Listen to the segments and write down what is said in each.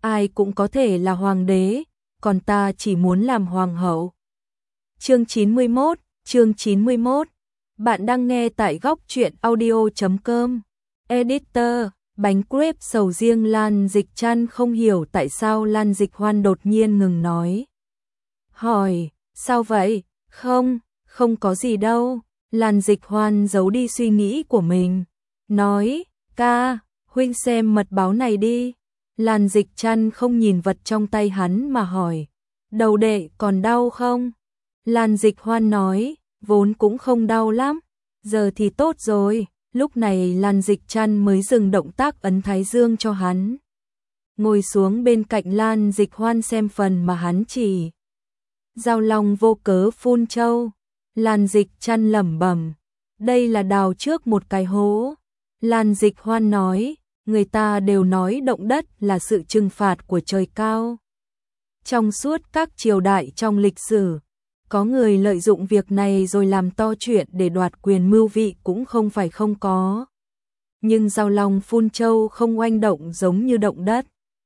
ai cũng có thể là hoàng đế, còn ta chỉ muốn làm hoàng hậu. Chương 91. Bạn đang nghe tại góc truyện audio.com. Editor, bánh crepe sầu riêng. Lan Dịch Trăn không hiểu tại sao Lan Dịch Hoan đột nhiên ngừng nói. Hỏi, sao vậy? Không có gì đâu. Lan Dịch Hoan giấu đi suy nghĩ của mình. Nói, ca, huynh xem mật báo này đi. Lan Dịch Trăn không nhìn vật trong tay hắn mà hỏi, đầu đệ còn đau không? Lan Dịch Hoan nói, vốn cũng không đau lắm, giờ thì tốt rồi. Lúc này Lan Dịch Trăn mới dừng động tác ấn thái dương cho hắn. Ngồi xuống bên cạnh Lan Dịch Hoan xem phần mà hắn chỉ. Giao Long vô cớ phun trâu. Lan Dịch Trăn lẩm bẩm, đây là đào trước một cái hố. Lan Dịch Hoan nói, người ta đều nói động đất là sự trừng phạt của trời cao. Trong suốt các triều đại trong lịch sử, có người lợi dụng việc này rồi làm to chuyện để đoạt quyền mưu vị cũng không phải không có. Nhưng Giao Long phun trâu không oanh động giống như động đất.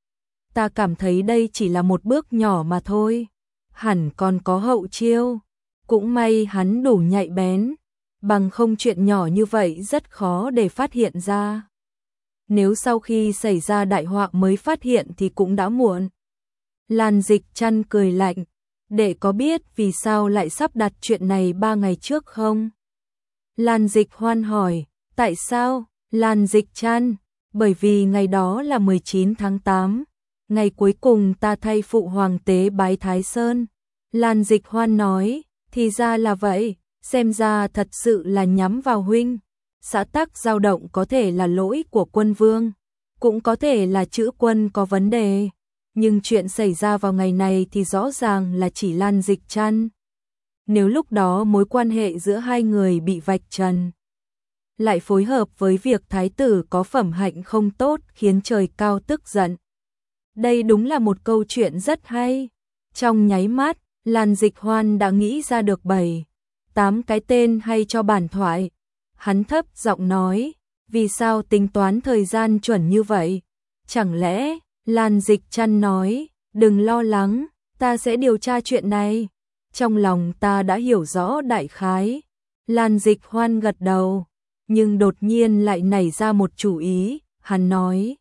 Ta cảm thấy đây chỉ là một bước nhỏ mà thôi. Hẳn còn có hậu chiêu. Cũng may hắn đủ nhạy bén, bằng không chuyện nhỏ như vậy rất khó để phát hiện ra. Nếu sau khi xảy ra đại họa mới phát hiện thì cũng đã muộn. Lan Dịch Trăn cười lạnh, đệ có biết vì sao lại sắp đặt chuyện này 3 ngày trước không? Lan Dịch Hoan hỏi, tại sao? Lan Dịch Trăn, bởi vì ngày đó là 19 tháng 8, ngày cuối cùng ta thay phụ hoàng tế bái Thái Sơn. Lan Dịch Hoan nói, thì ra là vậy, xem ra thật sự là nhắm vào huynh. Xã tắc dao động có thể là lỗi của quân vương, cũng có thể là chữ quân có vấn đề, nhưng chuyện xảy ra vào ngày này thì rõ ràng là chỉ Lan Dịch Trăn. Nếu lúc đó mối quan hệ giữa hai người bị vạch trần, lại phối hợp với việc thái tử có phẩm hạnh không tốt khiến trời cao tức giận. Đây đúng là một câu chuyện rất hay. Trong nháy mắt, Lan Dịch Hoan đã nghĩ ra được 7-8 cái tên hay cho bản thoại. Hắn thấp giọng nói, vì sao tính toán thời gian chuẩn như vậy? Chẳng lẽ, Lan Dịch Trăn nói, đừng lo lắng, ta sẽ điều tra chuyện này. Trong lòng ta đã hiểu rõ đại khái. Lan Dịch Hoan gật đầu, nhưng đột nhiên lại nảy ra một chủ ý, hắn nói.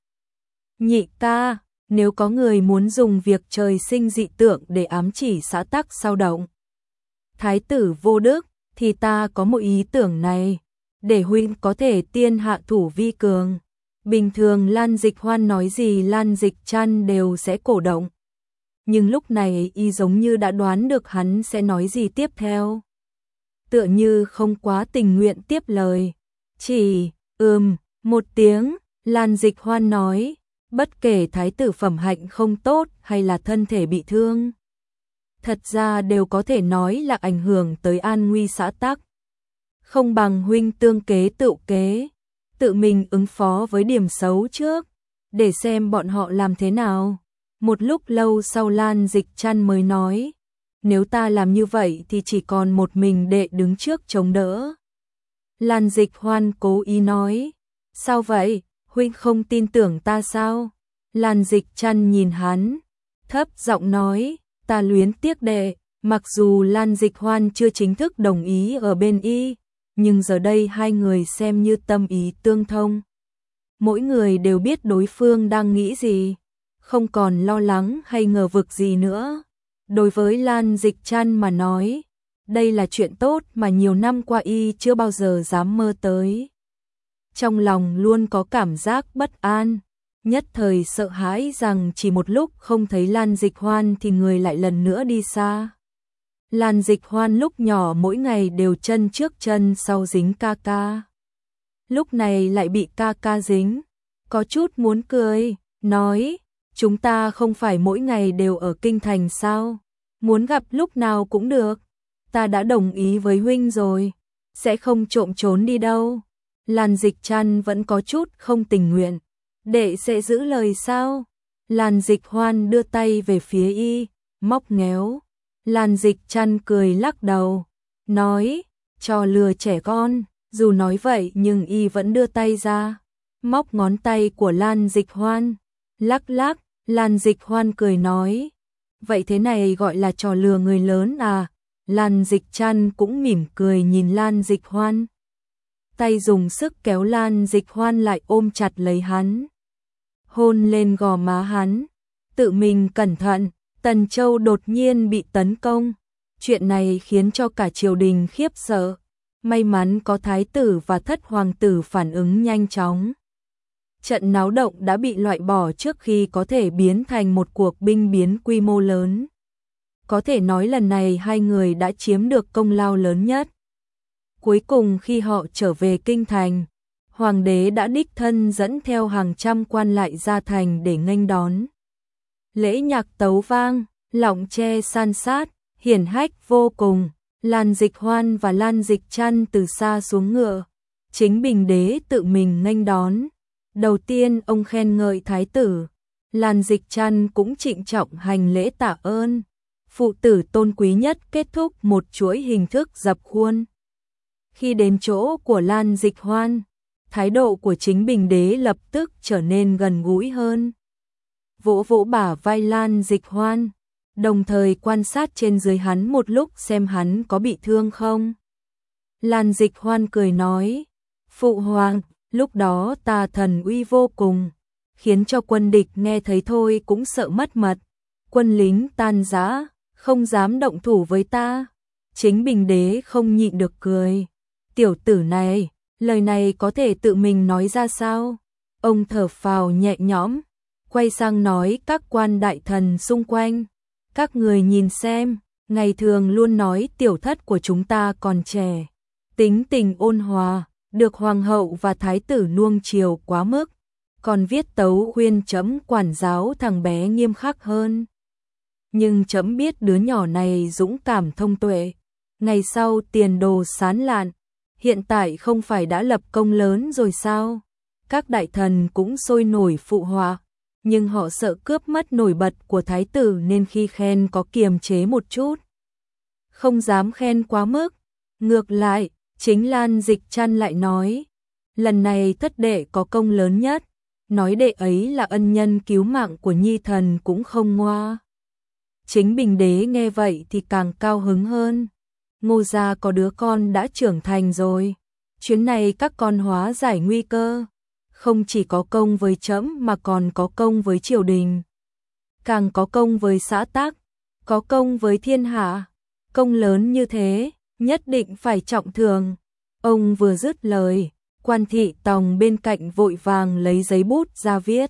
Nhị ca, nếu có người muốn dùng việc trời sinh dị tượng để ám chỉ xã tắc sao động Thái tử vô đức, thì ta có một ý tưởng này, để huynh có thể tiên hạ thủ vi cường. Bình thường Lan Dịch Hoan nói gì Lan Dịch Trăn đều sẽ cổ động. Nhưng lúc này y giống như đã đoán được hắn sẽ nói gì tiếp theo. Tựa như không quá tình nguyện tiếp lời. Chỉ, một tiếng, Lan Dịch Hoan nói, bất kể thái tử phẩm hạnh không tốt hay là thân thể bị thương, thật ra đều có thể nói là ảnh hưởng tới an nguy xã tắc. Không bằng huynh tương kế tự kế, tự mình ứng phó với điểm xấu trước, để xem bọn họ làm thế nào. Một lúc lâu sau Lan Dịch Trăn mới nói, nếu ta làm như vậy thì chỉ còn một mình đệ đứng trước chống đỡ. Lan Dịch Hoan cố ý nói, sao vậy, huynh không tin tưởng ta sao? Lan Dịch Trăn nhìn hắn, thấp giọng nói, ta luyến tiếc đệ. Mặc dù Lan Dịch Hoan chưa chính thức đồng ý ở bên y, nhưng giờ đây hai người xem như tâm ý tương thông. Mỗi người đều biết đối phương đang nghĩ gì, không còn lo lắng hay ngờ vực gì nữa. Đối với Lan Dịch Trăn mà nói, đây là chuyện tốt mà nhiều năm qua y chưa bao giờ dám mơ tới. Trong lòng luôn có cảm giác bất an, nhất thời sợ hãi rằng chỉ một lúc không thấy Lan Dịch Hoan thì người lại lần nữa đi xa. Lan Dịch Hoan lúc nhỏ mỗi ngày đều chân trước chân sau dính ca ca. Lúc này lại bị ca ca dính, có chút muốn cười, nói, chúng ta không phải mỗi ngày đều ở kinh thành sao, muốn gặp lúc nào cũng được, ta đã đồng ý với huynh rồi, sẽ không trộm trốn đi đâu. Lan Dịch Trăn vẫn có chút không tình nguyện, đệ sẽ giữ lời sao? Lan Dịch Hoan đưa tay về phía y, móc ngéo. Lan Dịch Trăn cười lắc đầu, nói, trò lừa trẻ con. Dù nói vậy nhưng y vẫn đưa tay ra, móc ngón tay của Lan Dịch Hoan, lắc lắc, Lan Dịch Hoan cười nói, vậy thế này gọi là trò lừa người lớn à? Lan Dịch Trăn cũng mỉm cười nhìn Lan Dịch Hoan. Tay dùng sức kéo Lan Dịch Hoan lại ôm chặt lấy hắn. Hôn lên gò má hắn. Tự mình cẩn thận, Tần Châu đột nhiên bị tấn công. Chuyện này khiến cho cả triều đình khiếp sợ. May mắn có thái tử và thất hoàng tử phản ứng nhanh chóng. Trận náo động đã bị loại bỏ trước khi có thể biến thành một cuộc binh biến quy mô lớn. Có thể nói lần này hai người đã chiếm được công lao lớn nhất. Cuối cùng khi họ trở về kinh thành, hoàng đế đã đích thân dẫn theo hàng trăm quan lại ra thành để nghênh đón. Lễ nhạc tấu vang, lọng tre san sát, hiển hách vô cùng. Lan Dịch Hoan và Lan Dịch Trăn từ xa xuống ngựa, chính Bình Đế tự mình nghênh đón. Đầu tiên ông khen ngợi thái tử, Lan Dịch Trăn cũng trịnh trọng hành lễ tạ ơn. Phụ tử tôn quý nhất kết thúc một chuỗi hình thức dập khuôn. Khi đến chỗ của Lan Dịch Hoan, thái độ của chính Bình Đế lập tức trở nên gần gũi hơn. Vỗ vỗ bả vai Lan Dịch Hoan, đồng thời quan sát trên dưới hắn một lúc xem hắn có bị thương không. Lan Dịch Hoan cười nói, phụ hoàng, lúc đó ta thần uy vô cùng, khiến cho quân địch nghe thấy thôi cũng sợ mất mật. Quân lính tan rã, không dám động thủ với ta. Chính Bình Đế không nhịn được cười. Tiểu tử này, lời này có thể tự mình nói ra sao? Ông thở phào nhẹ nhõm, quay sang nói các quan đại thần xung quanh. Các người nhìn xem, ngày thường luôn nói tiểu thất của chúng ta còn trẻ, tính tình ôn hòa, được hoàng hậu và thái tử nuông chiều quá mức, còn viết tấu khuyên trẫm quản giáo thằng bé nghiêm khắc hơn. Nhưng trẫm biết đứa nhỏ này dũng cảm thông tuệ, ngày sau tiền đồ sáng lạn, hiện tại không phải đã lập công lớn rồi sao? Các đại thần cũng sôi nổi phụ họa, nhưng họ sợ cướp mất nổi bật của thái tử nên khi khen có kiềm chế một chút, không dám khen quá mức. Ngược lại, chính Lan Dịch Trăn lại nói, lần này thất đệ có công lớn nhất, nói đệ ấy là ân nhân cứu mạng của nhi thần cũng không ngoa. Chính Bình Đế nghe vậy thì càng cao hứng hơn. Ngô gia có đứa con đã trưởng thành rồi, chuyến này các con hóa giải nguy cơ, không chỉ có công với trẫm mà còn có công với triều đình, càng có công với xã tắc, có công với thiên hạ. Công lớn như thế, nhất định phải trọng thưởng. Ông vừa dứt lời, Quan Thị Tòng bên cạnh vội vàng lấy giấy bút ra viết.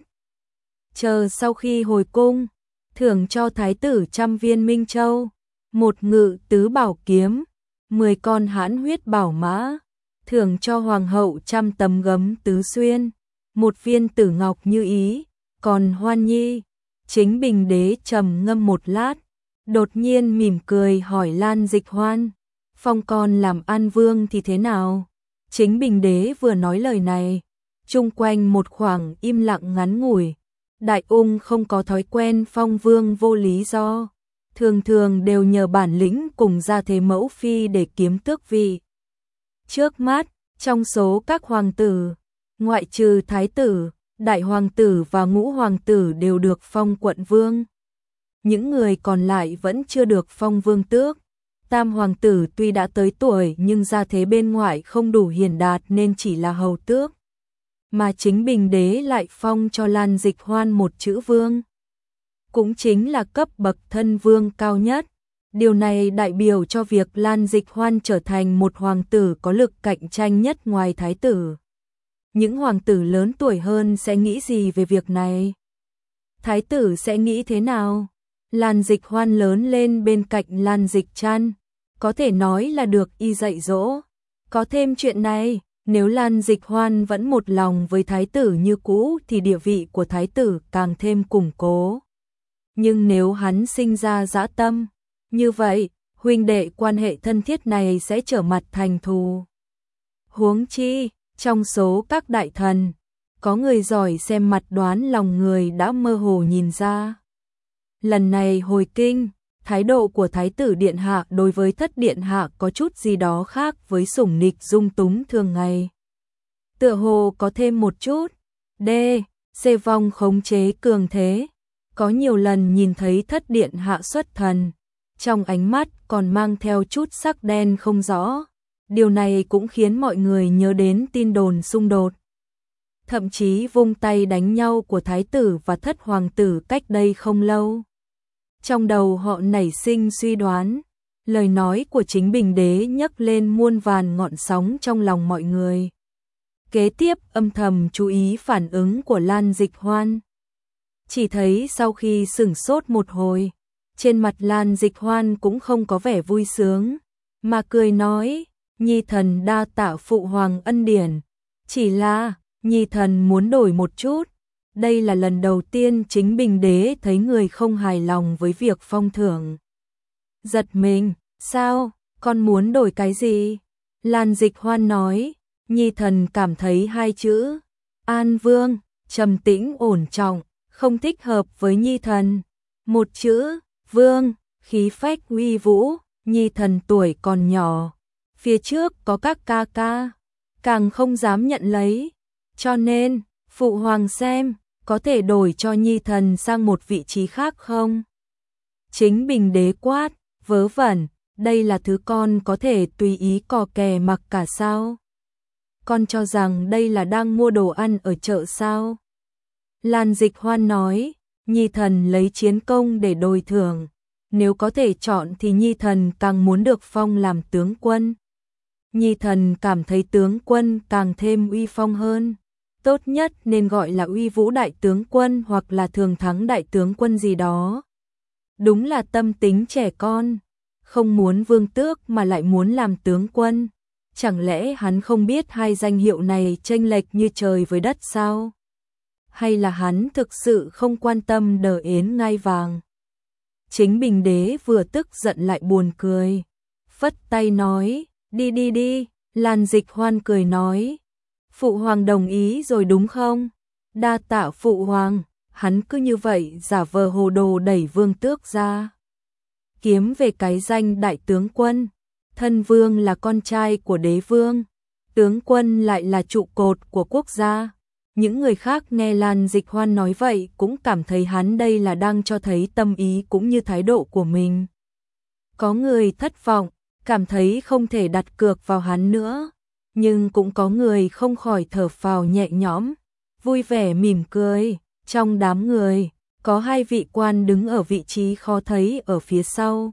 Chờ sau khi hồi cung, thưởng cho thái tử 100 viên minh châu, 1 ngự tứ bảo kiếm, 10 con hãn huyết bảo mã, thưởng cho hoàng hậu 100 tấm gấm tứ xuyên, 1 viên tử ngọc như ý. Còn Hoan Nhi, chính Bình Đế trầm ngâm một lát, đột nhiên mỉm cười hỏi Lan Dịch Hoan, phong con làm An Vương thì thế nào? Chính Bình Đế vừa nói lời này, chung quanh một khoảng im lặng ngắn ngủi. Đại Ung không có thói quen phong vương vô lý do, thường thường đều nhờ bản lĩnh cùng gia thế mẫu phi để kiếm tước vị. Trước mắt, trong số các hoàng tử, ngoại trừ thái tử, đại hoàng tử và ngũ hoàng tử đều được phong quận vương. Những người còn lại vẫn chưa được phong vương tước. Tam hoàng tử tuy đã tới tuổi nhưng gia thế bên ngoài không đủ hiển đạt nên chỉ là hầu tước. Mà chính Bình Đế lại phong cho Lan Dịch Hoan một chữ vương, cũng chính là cấp bậc thân vương cao nhất. Điều này đại biểu cho việc Lan Dịch Hoan trở thành một hoàng tử có lực cạnh tranh nhất ngoài thái tử. Những hoàng tử lớn tuổi hơn sẽ nghĩ gì về việc này? Thái tử sẽ nghĩ thế nào? Lan Dịch Hoan lớn lên bên cạnh Lan Dịch Trăn, có thể nói là được y dạy dỗ. Có thêm chuyện này, nếu Lan Dịch Hoan vẫn một lòng với thái tử như cũ thì địa vị của thái tử càng thêm củng cố. Nhưng nếu hắn sinh ra dã tâm, như vậy, huynh đệ quan hệ thân thiết này sẽ trở mặt thành thù. Huống chi, trong số các đại thần, có người giỏi xem mặt đoán lòng người đã mơ hồ nhìn ra. Lần này hồi kinh, thái độ của thái tử điện hạ đối với thất điện hạ có chút gì đó khác với sủng nịch dung túng thường ngày. Tựa hồ có thêm một chút C vong khống chế cường thế. có nhiều lần nhìn thấy thất điện hạ xuất thần, trong ánh mắt còn mang theo chút sắc đen không rõ. Điều này cũng khiến mọi người nhớ đến tin đồn xung đột, thậm chí vung tay đánh nhau của thái tử và thất hoàng tử cách đây không lâu. Trong đầu họ nảy sinh suy đoán, lời nói của chính Bình Đế nhấc lên muôn vàn ngọn sóng trong lòng mọi người. Kế tiếp âm thầm chú ý phản ứng của Lan Dịch Hoan. Chỉ thấy sau khi sửng sốt một hồi, trên mặt Lan Dịch Hoan cũng không có vẻ vui sướng, mà cười nói, nhi thần đa tạ phụ hoàng ân điển, chỉ là nhi thần muốn đổi một chút. Đây là lần đầu tiên chính Bình Đế thấy người không hài lòng với việc phong thưởng. Giật mình, sao, con muốn đổi cái gì? Lan Dịch Hoan nói, nhi thần cảm thấy hai chữ An Vương, trầm tĩnh ổn trọng, không thích hợp với nhi thần. Một chữ Vương, khí phách uy vũ, nhi thần tuổi còn nhỏ, phía trước có các ca ca, càng không dám nhận lấy. Cho nên, phụ hoàng xem, có thể đổi cho nhi thần sang một vị trí khác không? Chính Bình Đế quát, vớ vẩn, đây là thứ con có thể tùy ý cò kè mặc cả sao? Con cho rằng đây là đang mua đồ ăn ở chợ sao? Lan Dịch Hoan nói, nhi thần lấy chiến công để đổi thưởng, nếu có thể chọn thì nhi thần càng muốn được phong làm tướng quân. Nhi thần cảm thấy tướng quân càng thêm uy phong hơn, tốt nhất nên gọi là uy vũ đại tướng quân hoặc là thường thắng đại tướng quân gì đó. Đúng là tâm tính trẻ con, không muốn vương tước mà lại muốn làm tướng quân. Chẳng lẽ hắn không biết hai danh hiệu này chênh lệch như trời với đất sao? Hay là hắn thực sự không quan tâm đờ ến ngai vàng? Chính Bình Đế vừa tức giận lại buồn cười, phất tay nói, đi đi đi. Lan Dịch Hoan cười nói, phụ hoàng đồng ý rồi đúng không? Đa tạ phụ hoàng. Hắn cứ như vậy giả vờ hồ đồ đẩy vương tước ra, kiếm về cái danh đại tướng quân. Thân vương là con trai của đế vương, tướng quân lại là trụ cột của quốc gia. Những người khác nghe Lan Dịch Hoan nói vậy cũng cảm thấy hắn đây là đang cho thấy tâm ý cũng như thái độ của mình. Có người thất vọng, cảm thấy không thể đặt cược vào hắn nữa, nhưng cũng có người không khỏi thở phào nhẹ nhõm, vui vẻ mỉm cười. Trong đám người, có hai vị quan đứng ở vị trí khó thấy ở phía sau,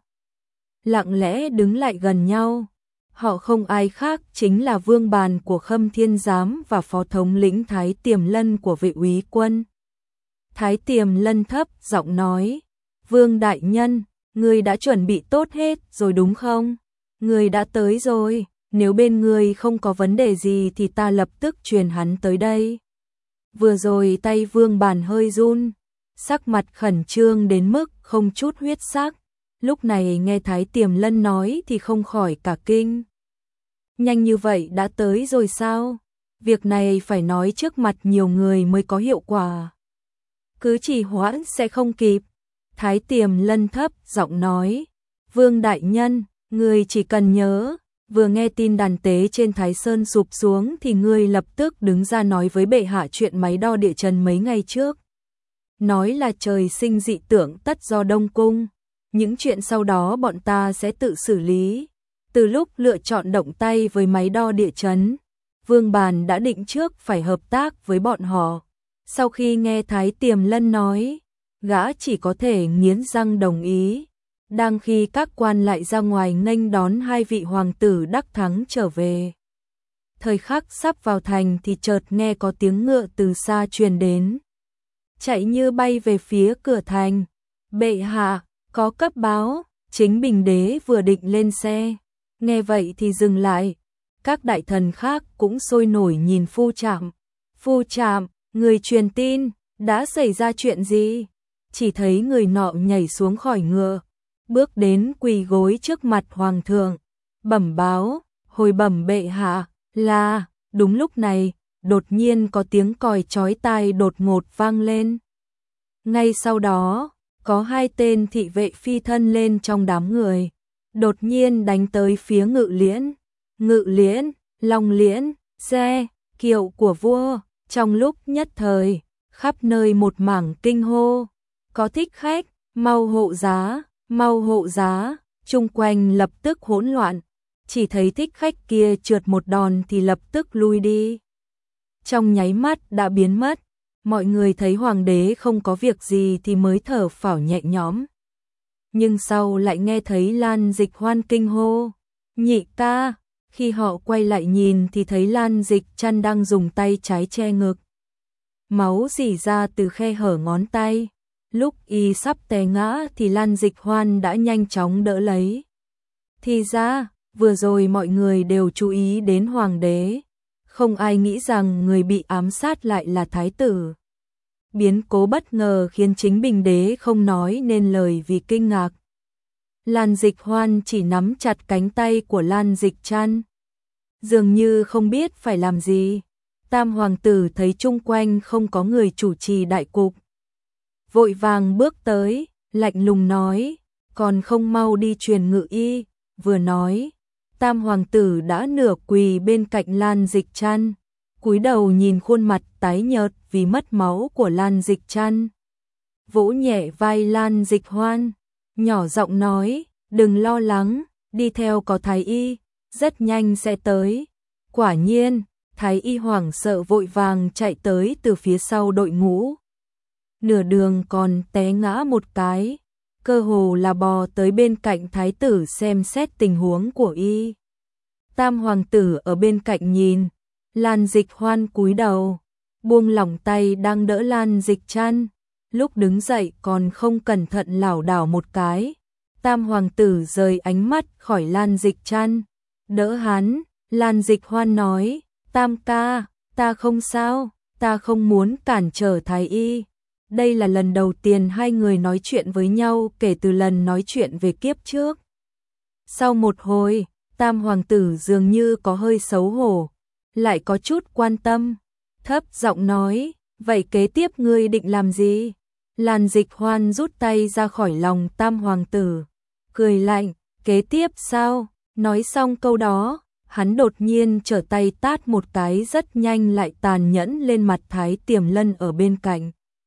lặng lẽ đứng lại gần nhau. Họ không ai khác chính là vương bàn của Khâm Thiên Giám và phó thống lĩnh Thái Tiềm Lân của Vệ úy quân. Thái Tiềm Lân thấp giọng nói, vương đại nhân, người đã chuẩn bị tốt hết rồi đúng không? Người đã tới rồi, nếu bên người không có vấn đề gì thì ta lập tức truyền hắn tới đây. Vừa rồi tay vương bàn hơi run, sắc mặt khẩn trương đến mức không chút huyết sắc. Lúc này nghe Thái Tiềm Lân nói thì không khỏi cả kinh. Nhanh như vậy đã tới rồi sao? Việc này phải nói trước mặt nhiều người mới có hiệu quả. Cứ trì hoãn sẽ không kịp. Thái Tiềm Lân thấp giọng nói, vương đại nhân, người chỉ cần nhớ, vừa nghe tin đàn tế trên Thái Sơn sụp xuống thì ngươi lập tức đứng ra nói với bệ hạ chuyện máy đo địa chấn mấy ngày trước. Nói là trời sinh dị tượng tất do Đông Cung. Những chuyện sau đó bọn ta sẽ tự xử lý. Từ lúc lựa chọn động tay với máy đo địa chấn, Vương Bàn đã định trước phải hợp tác với bọn họ. Sau khi nghe Thái Tiềm Lân nói, gã chỉ có thể nghiến răng đồng ý. Đang khi các quan lại ra ngoài nghênh đón hai vị hoàng tử đắc thắng trở về. Thời khắc sắp vào thành thì chợt nghe có tiếng ngựa từ xa truyền đến, chạy như bay về phía cửa thành. Bệ hạ, có cấp báo. Chính Bình Đế vừa định lên xe, nghe vậy thì dừng lại. Các đại thần khác cũng sôi nổi nhìn Phu Trạm. Phu Trạm, người truyền tin, đã xảy ra chuyện gì? Chỉ thấy người nọ nhảy xuống khỏi ngựa, bước đến quỳ gối trước mặt hoàng thượng, bẩm báo, hồi bẩm bệ hạ, là. Đúng lúc này, đột nhiên có tiếng còi chói tai đột ngột vang lên. Ngay sau đó, có hai tên thị vệ phi thân lên trong đám người, đột nhiên đánh tới phía Ngự Liễn. Ngự Liễn, Long Liễn, xe, kiệu của vua. Trong lúc nhất thời, khắp nơi một mảng kinh hô. có thích khách, mau hộ giá, chung quanh lập tức hỗn loạn, chỉ thấy thích khách kia trượt một đòn thì lập tức lui đi. Trong nháy mắt đã biến mất, mọi người thấy hoàng đế không có việc gì thì mới thở phào nhẹ nhõm. Nhưng sau lại nghe thấy Lan Dịch Hoan kinh hô, nhị ca, khi họ quay lại nhìn thì thấy Lan Dịch Trăn đang dùng tay trái che ngực. Máu rỉ ra từ khe hở ngón tay, lúc y sắp té ngã thì Lan Dịch Hoan đã nhanh chóng đỡ lấy. Thì ra, vừa rồi mọi người đều chú ý đến hoàng đế, không ai nghĩ rằng người bị ám sát lại là thái tử. Biến cố bất ngờ khiến chính Bình đế không nói nên lời vì kinh ngạc. Lan Dịch Hoan chỉ nắm chặt cánh tay của Lan Dịch Trăn, dường như không biết phải làm gì. Tam hoàng tử thấy chung quanh không có người chủ trì đại cục, vội vàng bước tới, lạnh lùng nói, còn không mau đi truyền ngự y. Vừa nói, Tam hoàng tử đã nửa quỳ bên cạnh Lan Dịch Trăn, cúi đầu nhìn khuôn mặt tái nhợt vì mất máu của Lan Dịch Trăn. Vỗ nhẹ vai Lan Dịch Hoan, nhỏ giọng nói, đừng lo lắng, đi theo có thái y, rất nhanh sẽ tới. Quả nhiên, thái y hoảng sợ vội vàng chạy tới từ phía sau đội ngũ. Nửa đường còn té ngã một cái, cơ hồ là bò tới bên cạnh thái tử xem xét tình huống của y. Tam hoàng tử ở bên cạnh nhìn, Lan Dịch Hoan cúi đầu, buông lỏng tay đang đỡ Lan Dịch Trăn, lúc đứng dậy còn không cẩn thận lảo đảo một cái. Tam hoàng tử rời ánh mắt khỏi Lan Dịch Trăn, đỡ hắn. Lan Dịch Hoan nói, Tam ca, ta không sao, ta không muốn cản trở thái y. Đây là lần đầu tiên hai người nói chuyện với nhau kể từ lần nói chuyện về kiếp trước. Sau một hồi, Tam hoàng tử dường như có hơi xấu hổ, lại có chút quan tâm, thấp giọng nói, vậy kế tiếp ngươi định làm gì? Lan Dịch Hoan rút tay ra khỏi lòng Tam hoàng tử, cười lạnh, kế tiếp sao? Nói xong câu đó, hắn đột nhiên trở tay tát một cái rất nhanh lại tàn nhẫn lên mặt Thái Tiềm Lân ở bên cạnh.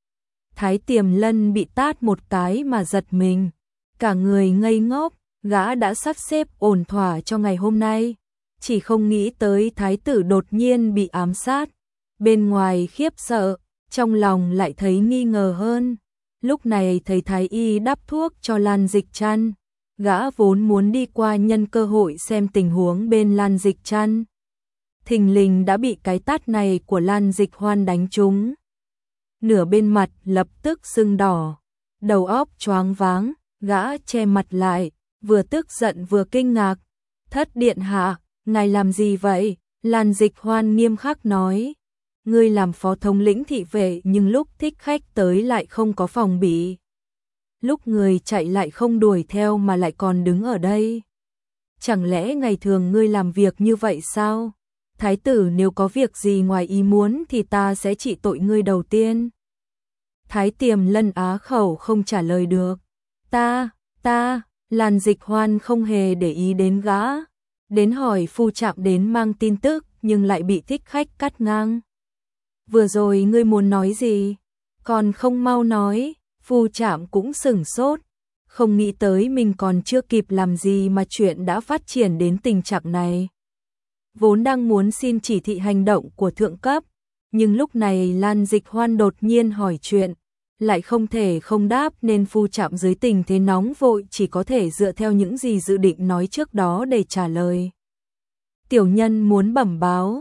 Thái Tiềm Lân bị tát một cái mà giật mình, cả người ngây ngốc, gã đã sắp xếp ổn thỏa cho ngày hôm nay, chỉ không nghĩ tới thái tử đột nhiên bị ám sát. Bên ngoài khiếp sợ, trong lòng lại thấy nghi ngờ hơn. Lúc này thấy thái y đắp thuốc cho Lan Dịch Trăn, gã vốn muốn đi qua nhân cơ hội xem tình huống bên Lan Dịch Trăn, thình lình đã bị cái tát này của Lan Dịch Hoan đánh trúng. Nửa bên mặt lập tức sưng đỏ, đầu óc choáng váng, gã che mặt lại, vừa tức giận vừa kinh ngạc. Thất điện hạ, ngài làm gì vậy? Lan Dịch Hoan nghiêm khắc nói, ngươi làm phó thống lĩnh thị vệ nhưng lúc thích khách tới lại không có phòng bị. Lúc người chạy lại không đuổi theo mà lại còn đứng ở đây. Chẳng lẽ ngày thường ngươi làm việc như vậy sao? Thái tử nếu có việc gì ngoài ý muốn thì ta sẽ trị tội ngươi đầu tiên. Thái Tiềm Lân á khẩu không trả lời được. Ta, Lan Dịch Hoan không hề để ý đến gã. Đến hỏi phu trạm đến mang tin tức nhưng lại bị thích khách cắt ngang. Vừa rồi ngươi muốn nói gì? Còn không mau nói. Phu trạm cũng sửng sốt, không nghĩ tới mình còn chưa kịp làm gì mà chuyện đã phát triển đến tình trạng này. Vốn đang muốn xin chỉ thị hành động của thượng cấp, nhưng lúc này Lan Dịch Hoan đột nhiên hỏi chuyện, lại không thể không đáp nên phu trạm dưới tình thế nóng vội chỉ có thể dựa theo những gì dự định nói trước đó để trả lời. Tiểu nhân muốn bẩm báo,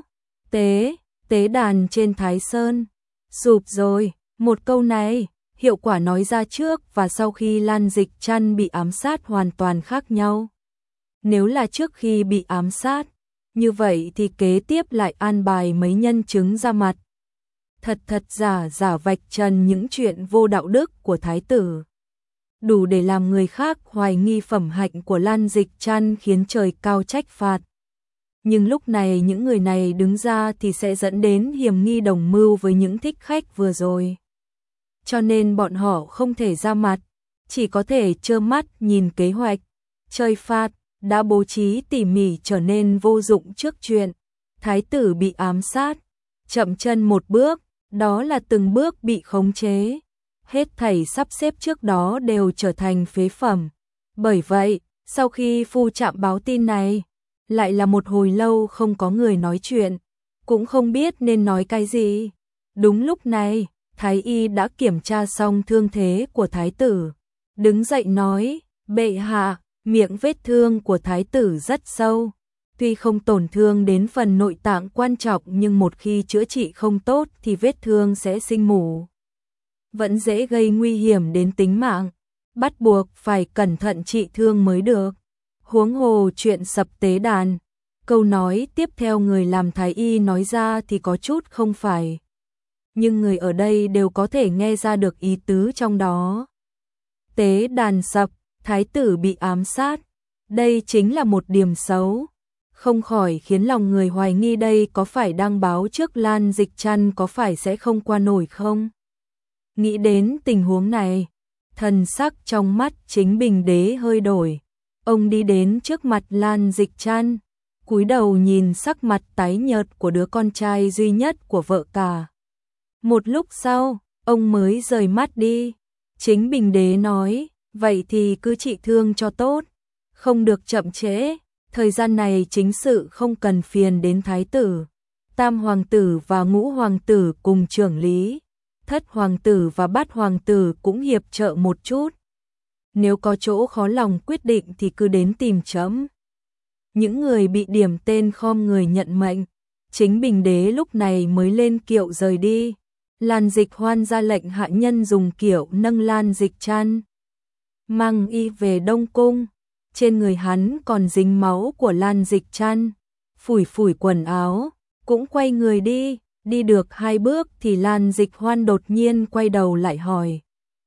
tế đàn trên Thái Sơn, sụp rồi. Một câu này, hiệu quả nói ra trước và sau khi Lan Dịch Trăn bị ám sát hoàn toàn khác nhau. Nếu là trước khi bị ám sát, như vậy thì kế tiếp lại an bài mấy nhân chứng ra mặt. Thật giả vạch trần những chuyện vô đạo đức của thái tử. Đủ để làm người khác hoài nghi phẩm hạnh của Lan Dịch Trăn khiến trời cao trách phạt. Nhưng lúc này những người này đứng ra thì sẽ dẫn đến hiểm nghi đồng mưu với những thích khách vừa rồi. Cho nên bọn họ không thể ra mặt, chỉ có thể trơ mắt nhìn kế hoạch chơi phạt đã bố trí tỉ mỉ trở nên vô dụng trước chuyện thái tử bị ám sát. Chậm chân một bước, đó là từng bước bị khống chế. hết thảy sắp xếp trước đó đều trở thành phế phẩm. Bởi vậy, sau khi phu trạm báo tin này, lại là một hồi lâu không có người nói chuyện, cũng không biết nên nói cái gì. Đúng lúc này, Thái y đã kiểm tra xong thương thế của thái tử, đứng dậy nói, bệ hạ, miệng vết thương của thái tử rất sâu, tuy không tổn thương đến phần nội tạng quan trọng nhưng một khi chữa trị không tốt thì vết thương sẽ sinh mủ, vẫn dễ gây nguy hiểm đến tính mạng, bắt buộc phải cẩn thận trị thương mới được. Huống hồ chuyện sập tế đàn, câu nói tiếp theo người làm thái y nói ra thì có chút không phải, nhưng người ở đây đều có thể nghe ra được ý tứ trong đó. Tế đàn sập, thái tử bị ám sát, đây chính là một điểm xấu, không khỏi khiến lòng người hoài nghi đây có phải đăng báo trước Lan Dịch Trăn có phải sẽ không qua nổi không? Nghĩ đến tình huống này, thần sắc trong mắt Chính Bình Đế hơi đổi. Ông đi đến trước mặt Lan Dịch Trăn, cúi đầu nhìn sắc mặt tái nhợt của đứa con trai duy nhất của vợ cả. Một lúc sau, ông mới rời mắt đi. Chính Bình Đế nói, vậy thì cứ trị thương cho tốt, không được chậm trễ, thời gian này chính sự không cần phiền đến thái tử. Tam hoàng tử và ngũ hoàng tử cùng trưởng lý, thất hoàng tử và bát hoàng tử cũng hiệp trợ một chút. Nếu có chỗ khó lòng quyết định thì cứ đến tìm trẫm. Những người bị điểm tên khom người nhận mệnh. Chính Bình Đế lúc này mới lên kiệu rời đi. Lan Dịch Hoan ra lệnh hạ nhân dùng kiệu nâng Lan Dịch Trăn, mang y về Đông Cung. Trên người hắn còn dính máu của Lan Dịch Trăn, phủi phủi quần áo, cũng quay người đi. Đi được 2 bước thì Lan Dịch Hoan đột nhiên quay đầu lại hỏi,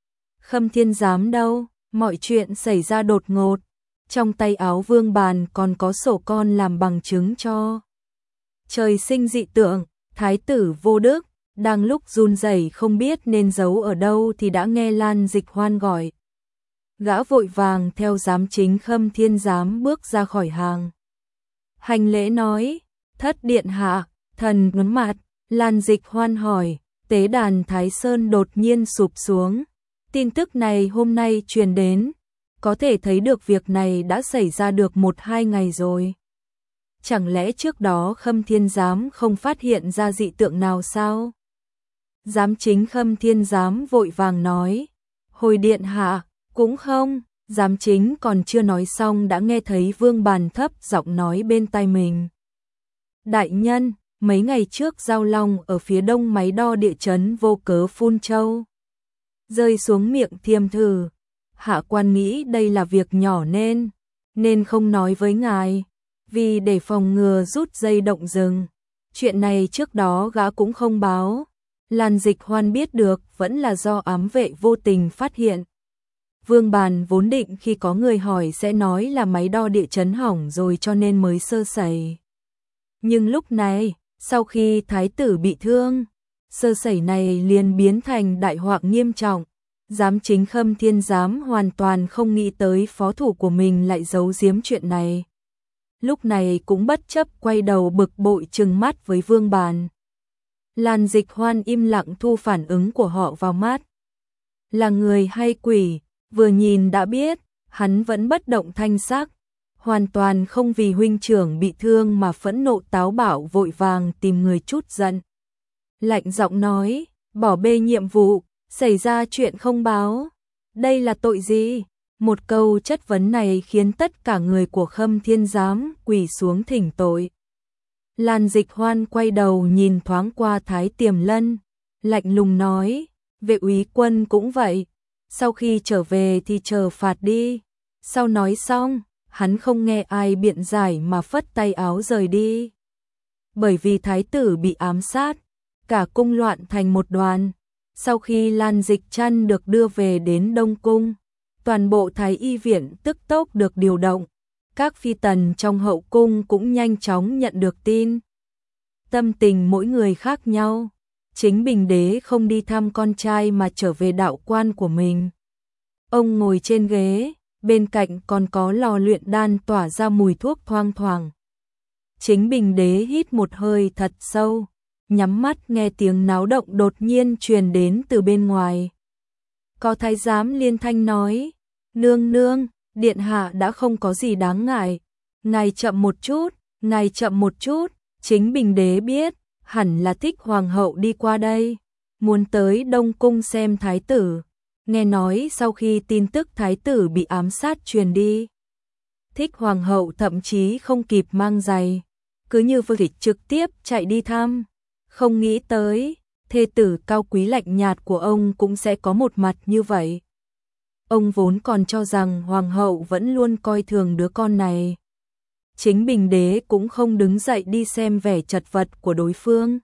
Khâm Thiên Giám đâu? Mọi chuyện xảy ra đột ngột, trong tay áo Vương Bàn còn có sổ con làm bằng chứng cho trời sinh dị tượng. Thái tử Vô Đức đang lúc run rẩy không biết nên giấu ở đâu thì đã nghe Lan Dịch Hoan gọi. Gã vội vàng theo giám chính Khâm Thiên Giám bước ra khỏi hàng, hành lễ nói, thất điện hạ. Thần ngấn mặt. Lan Dịch Hoan hỏi, tế đàn Thái Sơn đột nhiên sụp xuống, tin tức này hôm nay truyền đến, có thể thấy được việc này đã xảy ra được 1-2 ngày rồi. Chẳng lẽ trước đó Khâm Thiên Giám không phát hiện ra dị tượng nào sao? Giám chính Khâm Thiên Giám vội vàng nói, hồi điện hạ, cũng không. Giám chính còn chưa nói xong đã nghe thấy Vương Bàn thấp giọng nói bên tai mình, đại nhân, mấy ngày trước Giao Long ở phía đông máy đo địa chấn vô cớ phun trâu rơi xuống miệng Thiêm Thử. Hạ quan nghĩ đây là việc nhỏ nên không nói với ngài, vì để phòng ngừa rút dây động rừng. Chuyện này trước đó gã cũng không báo. Lan Dịch Hoan biết được vẫn là do ám vệ vô tình phát hiện. Vương Bàn vốn định khi có người hỏi sẽ nói là máy đo địa chấn hỏng rồi cho nên mới sơ sẩy. Nhưng lúc này, sau khi thái tử bị thương, sơ sẩy này liền biến thành đại họa nghiêm trọng. Giám chính Khâm Thiên Giám hoàn toàn không nghĩ tới phó thủ của mình lại giấu giếm chuyện này. Lúc này cũng bất chấp quay đầu bực bội trừng mắt với Vương Bàn. Lan Dịch Hoan im lặng thu phản ứng của họ vào mắt. Là người hay quỷ, vừa nhìn đã biết, hắn vẫn bất động thanh sắc, hoàn toàn không vì huynh trưởng bị thương mà phẫn nộ táo bạo vội vàng tìm người trút giận. Lạnh giọng nói, bỏ bê nhiệm vụ, xảy ra chuyện không báo, đây là tội gì? Một câu chất vấn này khiến tất cả người của Khâm Thiên Giám quỳ xuống thỉnh tội. Lan Dịch Hoan quay đầu nhìn thoáng qua Thái Tiềm Lân, lạnh lùng nói, vệ úy quân cũng vậy, sau khi trở về thì chờ phạt đi. Sau nói xong, hắn không nghe ai biện giải mà phất tay áo rời đi. Bởi vì thái tử bị ám sát, cả cung loạn thành một đoàn. Sau khi Lan Dịch Trăn được đưa về đến Đông Cung, toàn bộ Thái y viện tức tốc được điều động. Các phi tần trong hậu cung cũng nhanh chóng nhận được tin. Tâm tình mỗi người khác nhau. Chính Bình Đế không đi thăm con trai mà trở về đạo quan của mình. Ông ngồi trên ghế, bên cạnh còn có lò luyện đan tỏa ra mùi thuốc thoang thoảng. Chính Bình Đế hít một hơi thật sâu, nhắm mắt nghe tiếng náo động đột nhiên truyền đến từ bên ngoài. Có thái giám liên thanh nói, nương nương, điện hạ đã không có gì đáng ngại, ngài chậm một chút, ngài chậm một chút, chính Bình Đế biết, hẳn là Thích Hoàng hậu đi qua đây, muốn tới Đông Cung xem thái tử, nghe nói sau khi tin tức thái tử bị ám sát truyền đi. Thích Hoàng hậu thậm chí không kịp mang giày, cứ như vậy trực tiếp chạy đi thăm, không nghĩ tới, thê tử cao quý lạnh nhạt của ông cũng sẽ có một mặt như vậy. Ông vốn còn cho rằng Hoàng hậu vẫn luôn coi thường đứa con này. Chính Bình Đế cũng không đứng dậy đi xem vẻ chật vật của đối phương.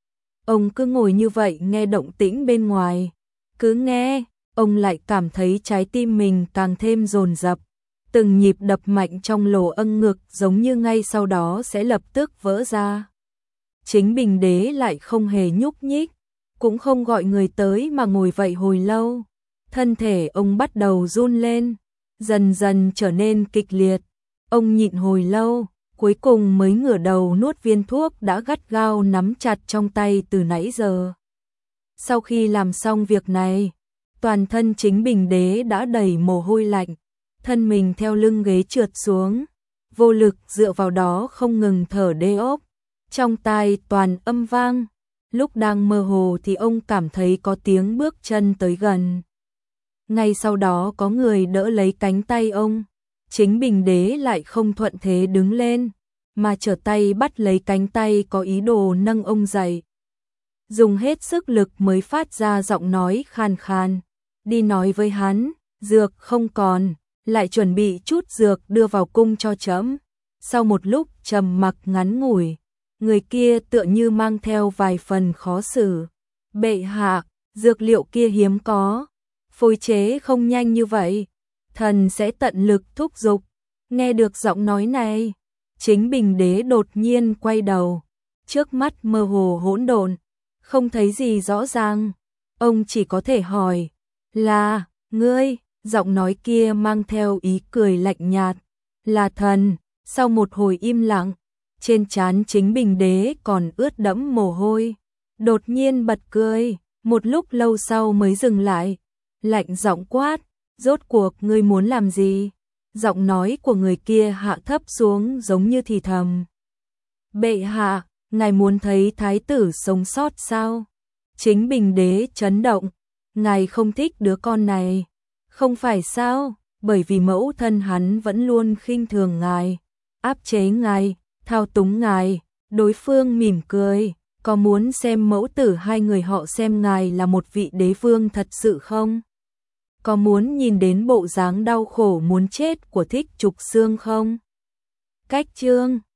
Ông cứ ngồi như vậy nghe động tĩnh bên ngoài. Cứ nghe, ông lại cảm thấy trái tim mình càng thêm dồn dập. Từng nhịp đập mạnh trong lỗ âng ngực giống như ngay sau đó sẽ lập tức vỡ ra. Chính Bình Đế lại không hề nhúc nhích, cũng không gọi người tới mà ngồi vậy hồi lâu. Thân thể ông bắt đầu run lên, dần dần trở nên kịch liệt. Ông nhịn hồi lâu, cuối cùng mới ngửa đầu nuốt viên thuốc đã gắt gao nắm chặt trong tay từ nãy giờ. Sau khi làm xong việc này, toàn thân chính Bình Đế đã đầy mồ hôi lạnh, thân mình theo lưng ghế trượt xuống, vô lực dựa vào đó không ngừng thở đê ốc, trong tai toàn âm vang. Lúc đang mơ hồ thì ông cảm thấy có tiếng bước chân tới gần. Ngay sau đó có người đỡ lấy cánh tay ông. Chính Bình Đế lại không thuận thế đứng lên, mà trở tay bắt lấy cánh tay có ý đồ nâng ông dậy. Dùng hết sức lực mới phát ra giọng nói khàn khàn. Đi nói với hắn, dược không còn, lại chuẩn bị chút dược đưa vào cung cho trẫm. Sau một lúc trầm mặc ngắn ngủi, người kia tựa như mang theo vài phần khó xử. Bệ hạ, dược liệu kia hiếm có, phối chế không nhanh như vậy, thần sẽ tận lực thúc giục. Nghe được giọng nói này, chính Bình Đế đột nhiên quay đầu, trước mắt mơ hồ hỗn độn, không thấy gì rõ ràng. Ông chỉ có thể hỏi, là, ngươi? Giọng nói kia mang theo ý cười lạnh nhạt, là thần. Sau một hồi im lặng, trên trán chính Bình Đế còn ướt đẫm mồ hôi, đột nhiên bật cười, một lúc lâu sau mới dừng lại, lạnh giọng quát, rốt cuộc ngươi muốn làm gì? Giọng nói của người kia hạ thấp xuống giống như thì thầm. Bệ hạ, ngài muốn thấy thái tử sống sót sao? Chính Bình Đế chấn động, ngài không thích đứa con này, không phải sao? Bởi vì mẫu thân hắn vẫn luôn khinh thường ngài, áp chế ngài, thao túng ngài. Đối phương mỉm cười, có muốn xem mẫu tử hai người họ xem ngài là một vị đế vương thật sự không? Có muốn nhìn đến bộ dáng đau khổ muốn chết của Thích Trục Xương không? Cách chương